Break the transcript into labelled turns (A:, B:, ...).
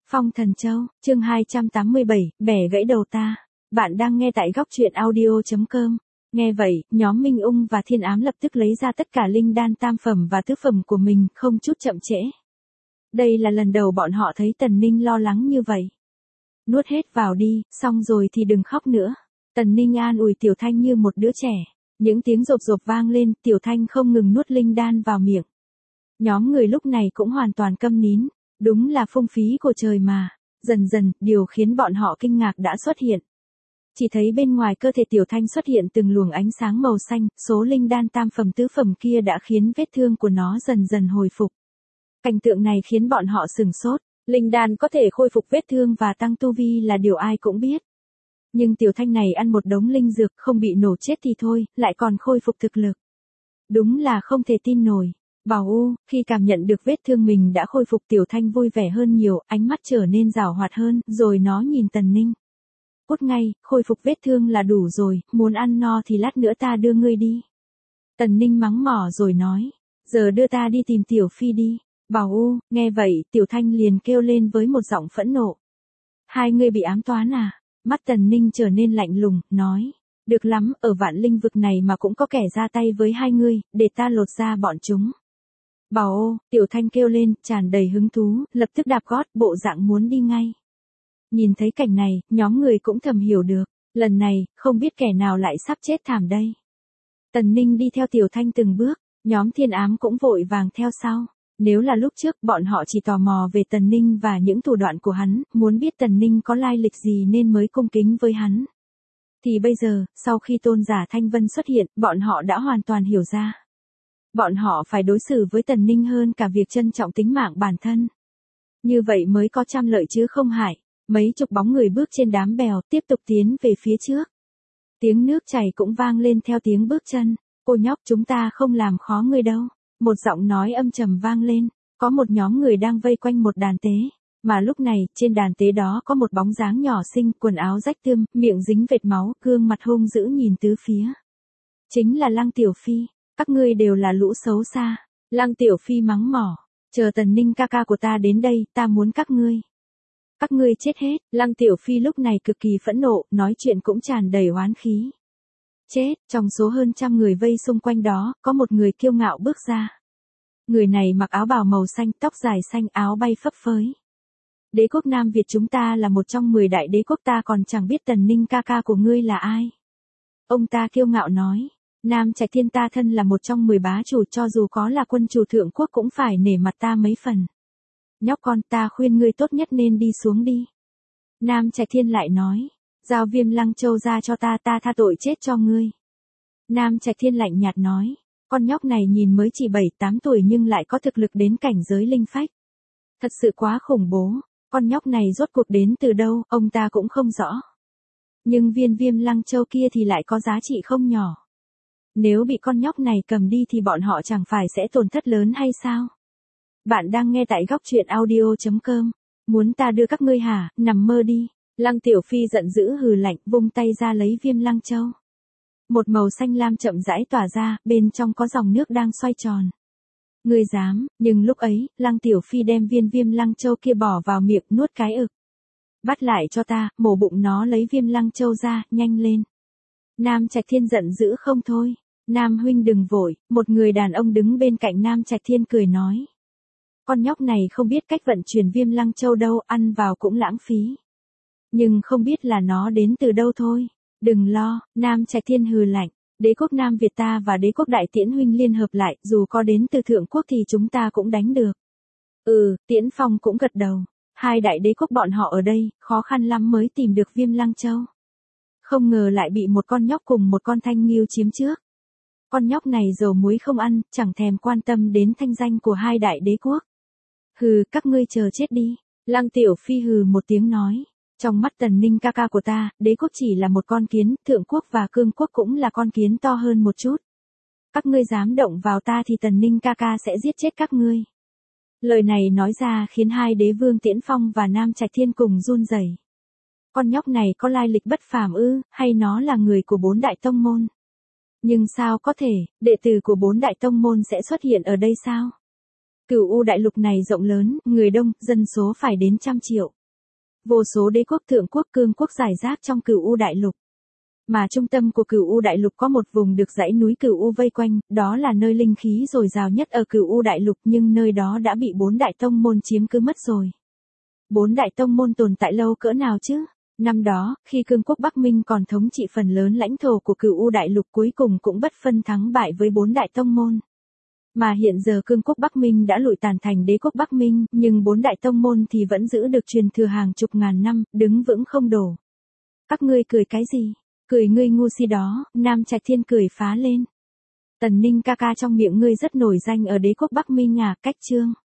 A: Phong Thần Châu, chương 287, bẻ gãy đầu ta. Bạn đang nghe tại góc truyện audio.com. Nghe vậy, nhóm Minh Ung và Thiên Ám lập tức lấy ra tất cả linh đan tam phẩm và tứ phẩm của mình, không chút chậm trễ. Đây là lần đầu bọn họ thấy Tần Ninh lo lắng như vậy. Nuốt hết vào đi, xong rồi thì đừng khóc nữa. Tần Ninh an ủi Tiểu Thanh như một đứa trẻ. Những tiếng rộp rộp vang lên, Tiểu Thanh không ngừng nuốt linh đan vào miệng. Nhóm người lúc này cũng hoàn toàn câm nín. Đúng là phung phí của trời mà. Dần dần, điều khiến bọn họ kinh ngạc đã xuất hiện. Chỉ thấy bên ngoài cơ thể Tiểu Thanh xuất hiện từng luồng ánh sáng màu xanh, số linh đan tam phẩm tứ phẩm kia đã khiến vết thương của nó dần dần hồi phục. Cảnh tượng này khiến bọn họ sửng sốt. Linh đan có thể khôi phục vết thương và tăng tu vi là điều ai cũng biết. Nhưng Tiểu Thanh này ăn một đống linh dược không bị nổ chết thì thôi, lại còn khôi phục thực lực. Đúng là không thể tin nổi. Bảo U, khi cảm nhận được vết thương mình đã khôi phục, Tiểu Thanh vui vẻ hơn nhiều, ánh mắt trở nên giảo hoạt hơn, rồi nó nhìn Tần Ninh. Cút ngay, khôi phục vết thương là đủ rồi, muốn ăn no thì lát nữa ta đưa ngươi đi. Tần Ninh mắng mỏ rồi nói, giờ đưa ta đi tìm Tiểu Phi đi. Bảo U, nghe vậy, Tiểu Thanh liền kêu lên với một giọng phẫn nộ. Hai ngươi bị ám toán à? Mắt Tần Ninh trở nên lạnh lùng, nói. Được lắm, ở vạn linh vực này mà cũng có kẻ ra tay với hai ngươi, để ta lột ra bọn chúng. Bảo ô, Tiểu Thanh kêu lên, tràn đầy hứng thú, lập tức đạp gót, bộ dạng muốn đi ngay. Nhìn thấy cảnh này, nhóm người cũng thầm hiểu được, lần này, không biết kẻ nào lại sắp chết thảm đây. Tần Ninh đi theo Tiểu Thanh từng bước, nhóm Thiên Ám cũng vội vàng theo sau. Nếu là lúc trước, bọn họ chỉ tò mò về Tần Ninh và những thủ đoạn của hắn, muốn biết Tần Ninh có lai lịch gì nên mới cung kính với hắn. Thì bây giờ, sau khi tôn giả Thanh Vân xuất hiện, bọn họ đã hoàn toàn hiểu ra. Bọn họ phải đối xử với Tần Ninh hơn cả việc trân trọng tính mạng bản thân. Như vậy mới có trăm lợi chứ không hại. Mấy chục bóng người bước trên đám bèo, tiếp tục tiến về phía trước. Tiếng nước chảy cũng vang lên theo tiếng bước chân. Cô nhóc, chúng ta không làm khó ngươi đâu. Một giọng nói âm trầm vang lên. Có một nhóm người đang vây quanh một đàn tế. Mà lúc này, trên đàn tế đó có một bóng dáng nhỏ xinh, quần áo rách tươm, miệng dính vệt máu, gương mặt hung dữ nhìn tứ phía. Chính là Lăng Tiểu Phi. Các ngươi đều là lũ xấu xa. Lăng Tiểu Phi mắng mỏ. Chờ Tần Ninh ca ca của ta đến đây, ta muốn các ngươi. Các ngươi chết hết. Lăng Tiểu Phi lúc này cực kỳ phẫn nộ, nói chuyện cũng tràn đầy oán khí. Chết, trong số hơn trăm người vây xung quanh đó, có một người kiêu ngạo bước ra. Người này mặc áo bào màu xanh, tóc dài xanh, áo bay phấp phới. Đế quốc Nam Việt chúng ta là một trong 10 đại đế quốc, ta còn chẳng biết Tần Ninh ca ca của ngươi là ai. Ông ta kiêu ngạo nói. Nam Trạch Thiên ta thân là một trong 10 bá chủ, cho dù có là quân chủ thượng quốc cũng phải nể mặt ta mấy phần. Nhóc con, ta khuyên ngươi tốt nhất nên đi xuống đi. Nam Trạch Thiên lại nói, giao Viêm Lăng Châu ra cho ta, ta tha tội chết cho ngươi. Nam Trạch Thiên lạnh nhạt nói, con nhóc này nhìn mới chỉ 7-8 tuổi nhưng lại có thực lực đến cảnh giới linh phách. Thật sự quá khủng bố, con nhóc này rốt cuộc đến từ đâu, ông ta cũng không rõ. Nhưng viên Viêm Lăng Châu kia thì lại có giá trị không nhỏ. Nếu bị con nhóc này cầm đi thì bọn họ chẳng phải sẽ tổn thất lớn hay sao? Bạn đang nghe tại góc truyện audio.com. Muốn ta đưa các ngươi hả, nằm mơ đi. Lăng Tiểu Phi giận dữ hừ lạnh, vung tay ra lấy Viêm Lăng Châu. Một màu xanh lam chậm rãi tỏa ra, bên trong có dòng nước đang xoay tròn. Ngươi dám, nhưng lúc ấy, Lăng Tiểu Phi đem viên Viêm Lăng Châu kia bỏ vào miệng nuốt cái ực. Bắt lại cho ta, mổ bụng nó lấy Viêm Lăng Châu ra, nhanh lên. Nam Trạch Thiên giận dữ không thôi. Nam huynh đừng vội, một người đàn ông đứng bên cạnh Nam Trạch Thiên cười nói. Con nhóc này không biết cách vận chuyển Viêm Lăng Châu đâu, ăn vào cũng lãng phí. Nhưng không biết là nó đến từ đâu thôi. Đừng lo, Nam Trạch Thiên hừ lạnh. Đế quốc Nam Việt ta và đế quốc Đại Tiễn huynh liên hợp lại, dù có đến từ thượng quốc thì chúng ta cũng đánh được. Tiễn Phong cũng gật đầu. Hai đại đế quốc bọn họ ở đây, khó khăn lắm mới tìm được Viêm Lăng Châu. Không ngờ lại bị một con nhóc cùng một con thanh nghiêu chiếm trước. Con nhóc này dầu muối không ăn, chẳng thèm quan tâm đến thanh danh của hai đại đế quốc. Hừ, các ngươi chờ chết đi. Lăng Tiểu Phi hừ một tiếng nói. Trong mắt Tần Ninh ca ca của ta, đế quốc chỉ là một con kiến, thượng quốc và cương quốc cũng là con kiến to hơn một chút. Các ngươi dám động vào ta thì Tần Ninh ca ca sẽ giết chết các ngươi. Lời này nói ra khiến hai đế vương Tiễn Phong và Nam Trạch Thiên cùng run rẩy. Con nhóc này có lai lịch bất phàm ư, hay nó là người của 4 đại tông môn? Nhưng sao có thể, đệ tử của 4 đại tông môn sẽ xuất hiện ở đây sao? Cửu U đại lục này rộng lớn, người đông, dân số phải đến trăm triệu. Vô số đế quốc, thượng quốc, cương quốc rải rác trong Cửu U đại lục. Mà trung tâm của Cửu U đại lục có một vùng được dãy núi Cửu U vây quanh, đó là nơi linh khí dồi dào nhất ở Cửu U đại lục, nhưng nơi đó đã bị 4 đại tông môn chiếm cứ mất rồi. 4 đại tông môn tồn tại lâu cỡ nào chứ? Năm đó, khi cương quốc Bắc Minh còn thống trị phần lớn lãnh thổ của Cửu U đại lục, cuối cùng cũng bất phân thắng bại với 4 đại tông môn. Mà hiện giờ cương quốc Bắc Minh đã lụi tàn thành đế quốc Bắc Minh, nhưng 4 đại tông môn thì vẫn giữ được truyền thừa hàng chục ngàn năm, đứng vững không đổ. Các ngươi cười cái gì? Cười ngươi ngu si đó, Nam Trạch Thiên cười phá lên. Tần Ninh ca ca, trong miệng ngươi rất nổi danh ở đế quốc Bắc Minh à, cách chương.